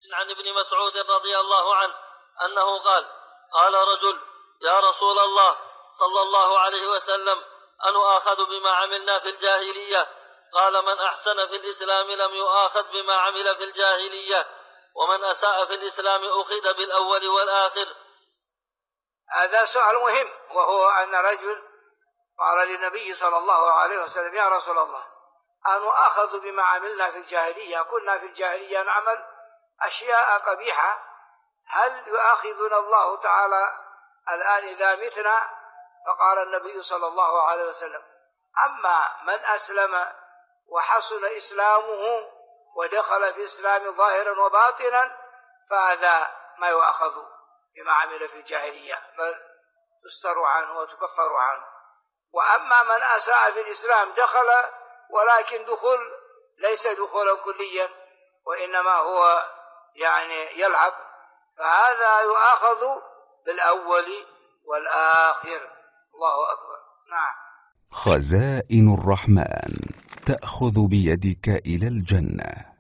عن ابن مسعود رضي الله عنه أنه قال: قال رجل: يا رسول الله صلى الله عليه وسلم، أنؤاخذ بما عملنا في الجاهلية؟ قال: من أحسن في الإسلام لم يؤاخذ بما عمل في الجاهلية، ومن أساء في الإسلام أخذ بالأول والآخر. هذا سؤال مهم، وهو أن رجل قال للنبي صلى الله عليه وسلم: يا رسول الله، أنؤاخذ بما عملنا في الجاهلية؟ كنا في الجاهلية نعمل أشياء قبيحة، هل يؤاخذنا الله تعالى الآن إذا متنا؟ فقال النبي صلى الله عليه وسلم: أما من أسلم وحسن إسلامه ودخل في الإسلام ظاهرا وباطنا فهذا ما يؤاخذ بما عمل في الجاهلية، بل تستر عنه وتكفر عنه. وأما من أساء في الإسلام دخل، ولكن دخول ليس دخولا كليا، وإنما هو يعني يلعب، فهذا يؤاخذ بالأول والآخر. الله أكبر. نعم. خزائن الرحمن تأخذ بيدك إلى الجنة.